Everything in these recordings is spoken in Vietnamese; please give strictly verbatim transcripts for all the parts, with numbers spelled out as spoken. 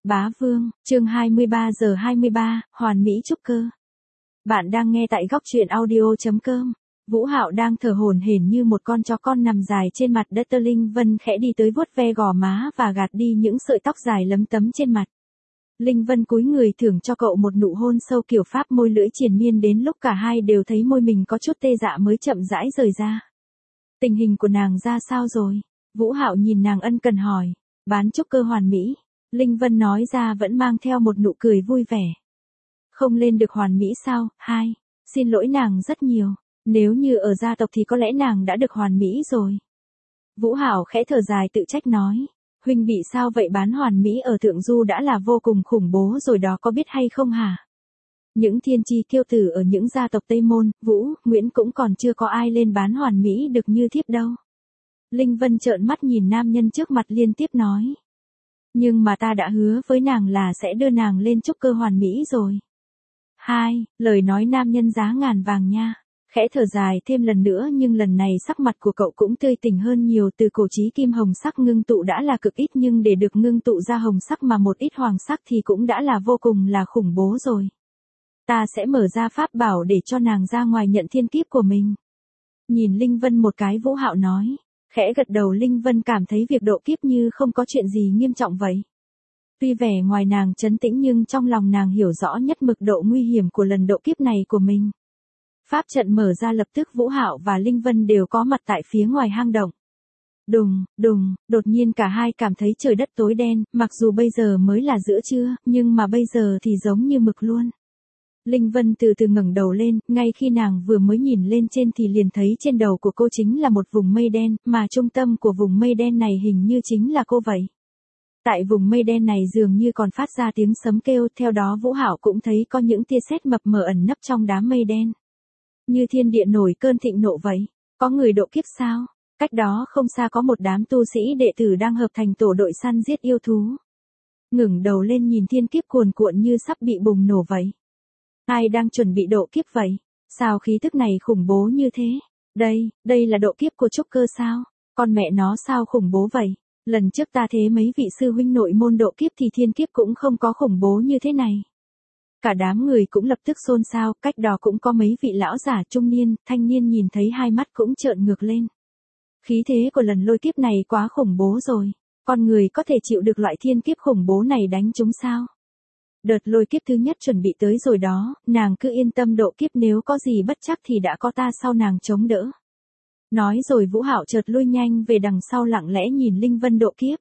Bá Vương, chương hai mươi ba giờ hai mươi ba, hoàn mỹ trúc cơ. Bạn đang nghe tại góc truyện audio chấm com. Vũ Hạo đang thở hổn hển như một con chó con nằm dài trên mặt đất. Linh Vân khẽ đi tới vuốt ve gò má và gạt đi những sợi tóc dài lấm tấm trên mặt. Linh Vân cúi người thưởng cho cậu một nụ hôn sâu kiểu pháp môi lưỡi triền miên đến lúc cả hai đều thấy môi mình có chút tê dạ mới chậm rãi rời ra. Tình hình của nàng ra sao rồi? Vũ Hạo nhìn nàng ân cần hỏi. Bán trúc cơ hoàn mỹ. Linh Vân nói ra vẫn mang theo một nụ cười vui vẻ. Không lên được hoàn mỹ sao? Hai, xin lỗi nàng rất nhiều. Nếu như ở gia tộc thì có lẽ nàng đã được hoàn mỹ rồi. Vũ Hạo khẽ thở dài tự trách nói. Huynh bị sao vậy? Bán hoàn mỹ ở Thượng Du đã là vô cùng khủng bố rồi đó, có biết hay không hả? Những thiên chi kiêu tử ở những gia tộc Tây Môn, Vũ, Nguyễn cũng còn chưa có ai lên bán hoàn mỹ được như thiếp đâu. Linh Vân trợn mắt nhìn nam nhân trước mặt liên tiếp nói. Nhưng mà ta đã hứa với nàng là sẽ đưa nàng lên trúc cơ hoàn mỹ rồi. Hai, lời nói nam nhân giá ngàn vàng nha. Khẽ thở dài thêm lần nữa nhưng lần này sắc mặt của cậu cũng tươi tỉnh hơn nhiều. Từ cổ chí kim hồng sắc ngưng tụ đã là cực ít nhưng để được ngưng tụ ra hồng sắc mà một ít hoàng sắc thì cũng đã là vô cùng là khủng bố rồi. Ta sẽ mở ra pháp bảo để cho nàng ra ngoài nhận thiên kiếp của mình. Nhìn Linh Vân một cái, Vũ Hạo nói. Khẽ gật đầu. Linh Vân cảm thấy việc độ kiếp như không có chuyện gì nghiêm trọng vậy. Tuy vẻ ngoài nàng trấn tĩnh nhưng trong lòng nàng hiểu rõ nhất mực độ nguy hiểm của lần độ kiếp này của mình. Pháp trận mở ra lập tức Vũ Hạo và Linh Vân đều có mặt tại phía ngoài hang động. Đùng, đùng, đột nhiên cả hai cảm thấy trời đất tối đen, mặc dù bây giờ mới là giữa trưa, nhưng mà bây giờ thì giống như mực luôn. Linh Vân từ từ ngẩng đầu lên, ngay khi nàng vừa mới nhìn lên trên thì liền thấy trên đầu của cô chính là một vùng mây đen, mà trung tâm của vùng mây đen này hình như chính là cô vậy. Tại vùng mây đen này dường như còn phát ra tiếng sấm kêu, theo đó Vũ Hạo cũng thấy có những tia sét mập mờ ẩn nấp trong đám mây đen. Như thiên địa nổi cơn thịnh nộ vậy. Có người độ kiếp sao? Cách đó không xa có một đám tu sĩ đệ tử đang hợp thành tổ đội săn giết yêu thú. Ngẩng đầu lên nhìn thiên kiếp cuồn cuộn như sắp bị bùng nổ vậy. Ai đang chuẩn bị độ kiếp vậy? Sao khí tức này khủng bố như thế? Đây, đây là độ kiếp của trúc cơ sao? Con mẹ nó sao khủng bố vậy? Lần trước ta thế mấy vị sư huynh nội môn độ kiếp thì thiên kiếp cũng không có khủng bố như thế này. Cả đám người cũng lập tức xôn xao, cách đó cũng có mấy vị lão giả trung niên, thanh niên nhìn thấy hai mắt cũng trợn ngược lên. Khí thế của lần lôi kiếp này quá khủng bố rồi. Con người có thể chịu được loại thiên kiếp khủng bố này đánh chúng sao? Đợt lôi kiếp thứ nhất chuẩn bị tới rồi đó, nàng cứ yên tâm độ kiếp, nếu có gì bất chắc thì đã có ta sau nàng chống đỡ. Nói rồi Vũ Hạo chợt lui nhanh về đằng sau lặng lẽ nhìn Linh Vân độ kiếp.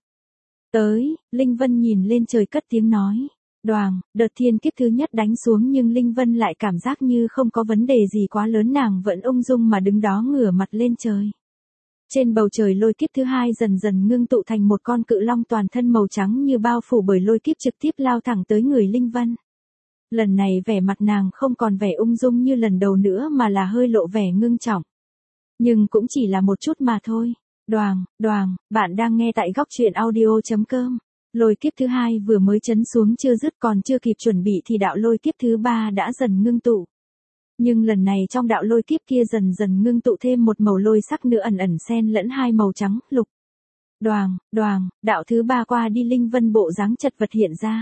Tới, Linh Vân nhìn lên trời cất tiếng nói. Đoàng, đợt thiên kiếp thứ nhất đánh xuống nhưng Linh Vân lại cảm giác như không có vấn đề gì quá lớn, nàng vẫn ung dung mà đứng đó ngửa mặt lên trời. Trên bầu trời lôi kiếp thứ hai dần dần ngưng tụ thành một con cự long toàn thân màu trắng như bao phủ bởi lôi kiếp trực tiếp lao thẳng tới người Linh Vân. Lần này vẻ mặt nàng không còn vẻ ung dung như lần đầu nữa mà là hơi lộ vẻ ngưng trọng. Nhưng cũng chỉ là một chút mà thôi. Đoàng, đoàng, bạn đang nghe tại góc truyện audio chấm com. Lôi kiếp thứ hai vừa mới chấn xuống chưa dứt, còn chưa kịp chuẩn bị thì đạo lôi kiếp thứ ba đã dần ngưng tụ. Nhưng lần này trong đạo lôi kiếp kia dần dần ngưng tụ thêm một màu lôi sắc nữa ẩn ẩn xen lẫn hai màu trắng, lục. Đoàng, đoàng, đạo thứ ba qua đi, Linh Vân bộ dáng chật vật hiện ra.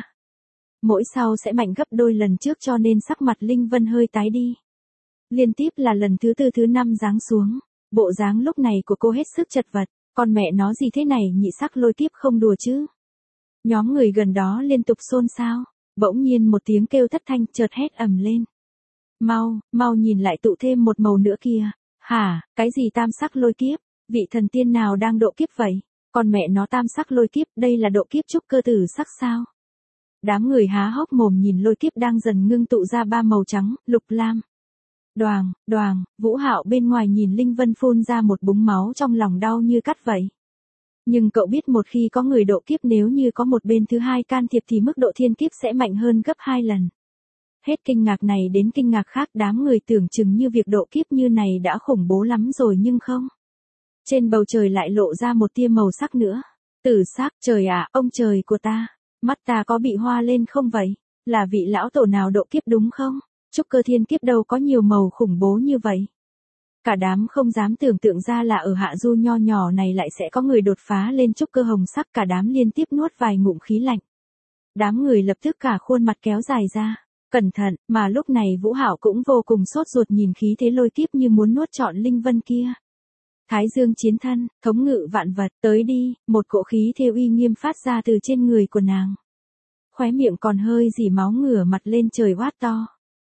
Mỗi sau sẽ mạnh gấp đôi lần trước cho nên sắc mặt Linh Vân hơi tái đi. Liên tiếp là lần thứ tư thứ năm giáng xuống, bộ dáng lúc này của cô hết sức chật vật. Con mẹ nó gì thế này, nhị sắc lôi kiếp không đùa chứ. Nhóm người gần đó liên tục xôn xao, bỗng nhiên một tiếng kêu thất thanh chợt hét ầm lên. Mau, mau nhìn lại, tụ thêm một màu nữa kìa. Hả, cái gì tam sắc lôi kiếp? Vị thần tiên nào đang độ kiếp vậy? Con mẹ nó tam sắc lôi kiếp, đây là độ kiếp trúc cơ tử sắc sao? Đám người há hốc mồm nhìn lôi kiếp đang dần ngưng tụ ra ba màu trắng, lục lam. Đoàng, đoàng, Vũ Hạo bên ngoài nhìn Linh Vân phun ra một búng máu, trong lòng đau như cắt vậy. Nhưng cậu biết một khi có người độ kiếp, nếu như có một bên thứ hai can thiệp thì mức độ thiên kiếp sẽ mạnh hơn gấp hai lần. Hết kinh ngạc này đến kinh ngạc khác, đám người tưởng chừng như việc độ kiếp như này đã khủng bố lắm rồi nhưng không. Trên bầu trời lại lộ ra một tia màu sắc nữa. Tử sắc, trời ạ, ông trời của ta, mắt ta có bị hoa lên không vậy? Là vị lão tổ nào độ kiếp đúng không? Trúc cơ thiên kiếp đâu có nhiều màu khủng bố như vậy. Cả đám không dám tưởng tượng ra là ở hạ du nho nhỏ này lại sẽ có người đột phá lên trúc cơ hồng sắc, cả đám liên tiếp nuốt vài ngụm khí lạnh. Đám người lập tức cả khuôn mặt kéo dài ra. Cẩn thận, mà lúc này Vũ Hạo cũng vô cùng sốt ruột nhìn khí thế lôi kiếp như muốn nuốt trọn Linh Vân kia. Thái Dương chiến thân, thống ngự vạn vật, tới đi, một cỗ khí thế uy nghiêm phát ra từ trên người của nàng. Khóe miệng còn hơi dỉ máu ngửa mặt lên trời quát to.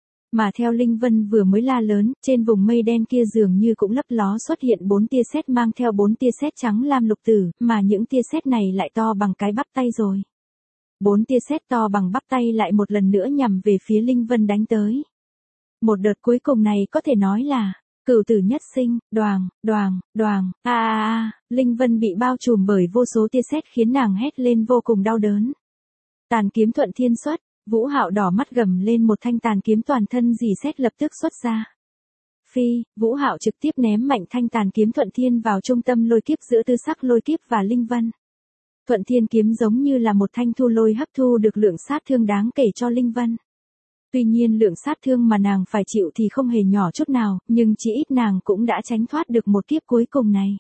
Mà theo Linh Vân vừa mới la lớn, trên vùng mây đen kia dường như cũng lấp ló xuất hiện bốn tia sét mang theo bốn tia sét trắng lam lục tử, mà những tia sét này lại to bằng cái bắp tay rồi. Bốn tia sét to bằng bắp tay lại một lần nữa nhằm về phía Linh Vân đánh tới. Một đợt cuối cùng này có thể nói là cửu tử nhất sinh, đoàng, đoàng, đoàng, a a a, Linh Vân bị bao trùm bởi vô số tia sét khiến nàng hét lên vô cùng đau đớn. Tàn kiếm thuận thiên xuất, Vũ Hạo đỏ mắt gầm lên một thanh tàn kiếm toàn thân dì sét lập tức xuất ra. Phi, Vũ Hạo trực tiếp ném mạnh thanh tàn kiếm thuận thiên vào trung tâm lôi kiếp giữa tư sắc lôi kiếp và Linh Vân. Thuận thiên kiếm giống như là một thanh thu lôi hấp thu được lượng sát thương đáng kể cho Linh Vân. Tuy nhiên lượng sát thương mà nàng phải chịu thì không hề nhỏ chút nào, nhưng chỉ ít nàng cũng đã tránh thoát được một kiếp cuối cùng này.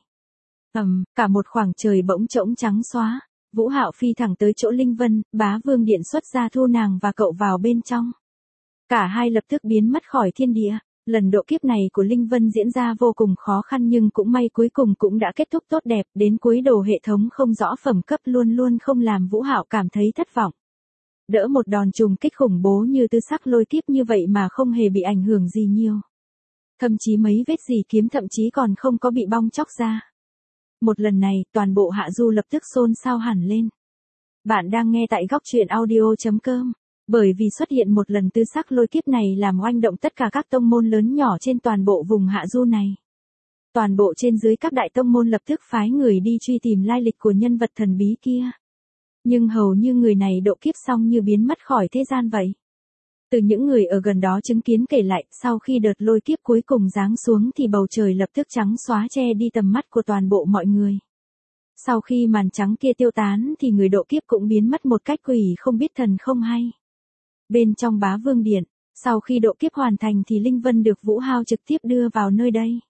Ầm, cả một khoảng trời bỗng trống trắng xóa. Vũ Hạo phi thẳng tới chỗ Linh Vân, Bá Vương Điện xuất ra thu nàng và cậu vào bên trong. Cả hai lập tức biến mất khỏi thiên địa. Lần độ kiếp này của Linh Vân diễn ra vô cùng khó khăn nhưng cũng may cuối cùng cũng đã kết thúc tốt đẹp, đến cuối đồ hệ thống không rõ phẩm cấp luôn luôn không làm Vũ Hạo cảm thấy thất vọng. Đỡ một đòn trùng kích khủng bố như tư sắc lôi kiếp như vậy mà không hề bị ảnh hưởng gì nhiều. Thậm chí mấy vết dì kiếm thậm chí còn không có bị bong chóc ra. Một lần này, toàn bộ hạ du lập tức xôn xao hẳn lên. Bạn đang nghe tại góc truyện audio chấm com. Bởi vì xuất hiện một lần tư sắc lôi kiếp này làm oanh động tất cả các tông môn lớn nhỏ trên toàn bộ vùng hạ du này. Toàn bộ trên dưới các đại tông môn lập tức phái người đi truy tìm lai lịch của nhân vật thần bí kia. Nhưng hầu như người này độ kiếp xong như biến mất khỏi thế gian vậy. Từ những người ở gần đó chứng kiến kể lại, sau khi đợt lôi kiếp cuối cùng giáng xuống thì bầu trời lập tức trắng xóa che đi tầm mắt của toàn bộ mọi người. Sau khi màn trắng kia tiêu tán thì người độ kiếp cũng biến mất một cách quỷ không biết thần không hay. Bên trong Bá Vương Điện, sau khi độ kiếp hoàn thành thì Linh Vân được Vũ Hạo trực tiếp đưa vào nơi đây.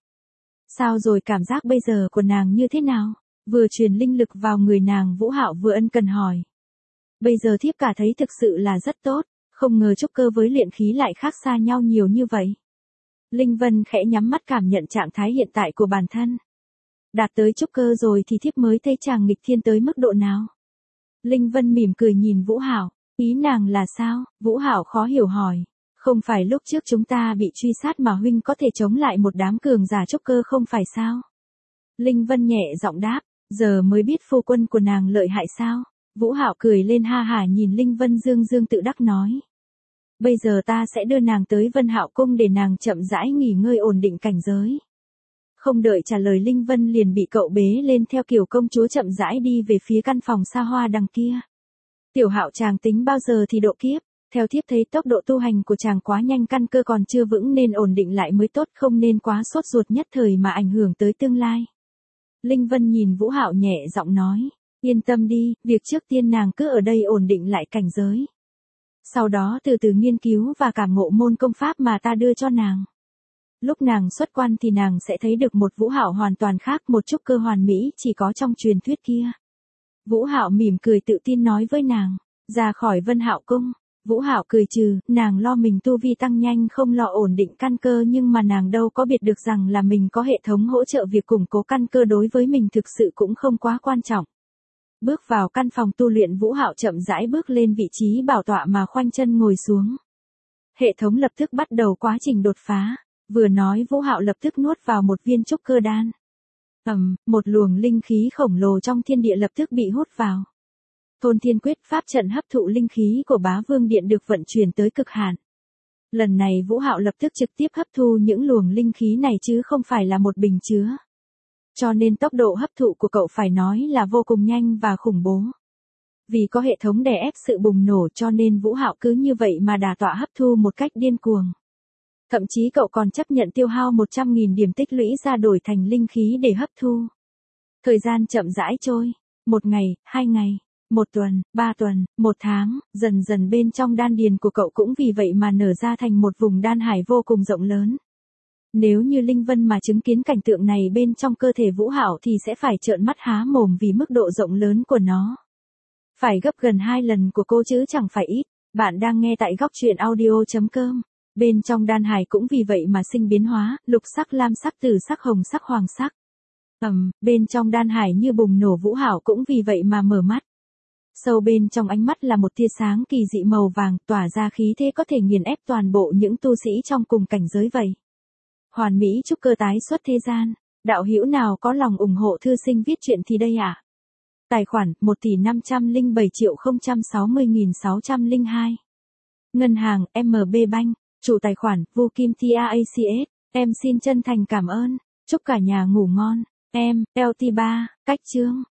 Sao rồi, cảm giác bây giờ của nàng như thế nào? Vừa truyền linh lực vào người nàng, Vũ Hạo vừa ân cần hỏi. Bây giờ thiếp cả thấy thực sự là rất tốt, không ngờ trúc cơ với luyện khí lại khác xa nhau nhiều như vậy. Linh Vân khẽ nhắm mắt cảm nhận trạng thái hiện tại của bản thân. Đạt tới trúc cơ rồi thì thiếp mới thấy chàng nghịch thiên tới mức độ nào? Linh Vân mỉm cười nhìn Vũ Hạo. Ý nàng là sao? Vũ Hạo khó hiểu hỏi. Không phải lúc trước chúng ta bị truy sát mà huynh có thể chống lại một đám cường giả trúc cơ không phải sao? Linh Vân nhẹ giọng đáp, giờ mới biết phu quân của nàng lợi hại sao? Vũ Hạo cười lên ha hả nhìn Linh Vân dương dương tự đắc nói. Bây giờ ta sẽ đưa nàng tới Vân Hạo Cung để nàng chậm rãi nghỉ ngơi ổn định cảnh giới. Không đợi trả lời Linh Vân liền bị cậu bế lên theo kiểu công chúa chậm rãi đi về phía căn phòng xa hoa đằng kia. Tiểu Hạo chàng tính bao giờ thì độ kiếp, theo thiếp thấy tốc độ tu hành của chàng quá nhanh, căn cơ còn chưa vững nên ổn định lại mới tốt, không nên quá sốt ruột nhất thời mà ảnh hưởng tới tương lai. Linh Vân nhìn Vũ Hạo nhẹ giọng nói, yên tâm đi, việc trước tiên nàng cứ ở đây ổn định lại cảnh giới. Sau đó từ từ nghiên cứu và cảm ngộ môn công pháp mà ta đưa cho nàng. Lúc nàng xuất quan thì nàng sẽ thấy được một Vũ Hạo hoàn toàn khác, một trúc cơ hoàn mỹ chỉ có trong truyền thuyết kia. Vũ Hạo mỉm cười tự tin nói với nàng, ra khỏi Vân Hạo Cung. Vũ Hạo cười trừ, nàng lo mình tu vi tăng nhanh không lo ổn định căn cơ, nhưng mà nàng đâu có biết được rằng là mình có hệ thống hỗ trợ việc củng cố căn cơ đối với mình thực sự cũng không quá quan trọng. Bước vào căn phòng tu luyện, Vũ Hạo chậm rãi bước lên vị trí bảo tọa mà khoanh chân ngồi xuống. Hệ thống lập tức bắt đầu quá trình đột phá, vừa nói Vũ Hạo lập tức nuốt vào một viên trúc cơ đan. Ầm, một luồng linh khí khổng lồ trong thiên địa lập tức bị hút vào. Thôn Thiên Quyết pháp trận hấp thụ linh khí của Bá Vương Điện được vận chuyển tới cực hạn. Lần này Vũ Hạo lập tức trực tiếp hấp thu những luồng linh khí này chứ không phải là một bình chứa. Cho nên tốc độ hấp thụ của cậu phải nói là vô cùng nhanh và khủng bố. Vì có hệ thống đè ép sự bùng nổ cho nên Vũ Hạo cứ như vậy mà đà tọa hấp thu một cách điên cuồng. Thậm chí cậu còn chấp nhận tiêu hao một trăm nghìn điểm tích lũy ra đổi thành linh khí để hấp thu. Thời gian chậm rãi trôi, một ngày, hai ngày, một tuần, ba tuần, một tháng, dần dần bên trong đan điền của cậu cũng vì vậy mà nở ra thành một vùng đan hải vô cùng rộng lớn. Nếu như Linh Vân mà chứng kiến cảnh tượng này bên trong cơ thể Vũ Hạo thì sẽ phải trợn mắt há mồm vì mức độ rộng lớn của nó. Phải gấp gần hai lần của cô chứ chẳng phải ít. Bạn đang nghe tại góc truyện audio.com. Bên trong đan hải cũng vì vậy mà sinh biến hóa, lục sắc, lam sắc, tử sắc, hồng sắc, hoàng sắc. Ầm, bên trong đan hải như bùng nổ, Vũ Hạo cũng vì vậy mà mở mắt. Sâu bên trong ánh mắt là một tia sáng kỳ dị màu vàng, tỏa ra khí thế có thể nghiền ép toàn bộ những tu sĩ trong cùng cảnh giới vậy. Hoàn mỹ trúc cơ tái xuất thế gian, đạo hữu nào có lòng ủng hộ thư sinh viết truyện thì đây ạ. À? Tài khoản một tỷ năm trăm lẻ bảy triệu không trăm sáu mươi nghìn sáu trăm lẻ hai. Ngân hàng em bê Bank, chủ tài khoản Vu Kim T A A C S. Em xin chân thành cảm ơn. Chúc cả nhà ngủ ngon. Em, L T ba, cách chương.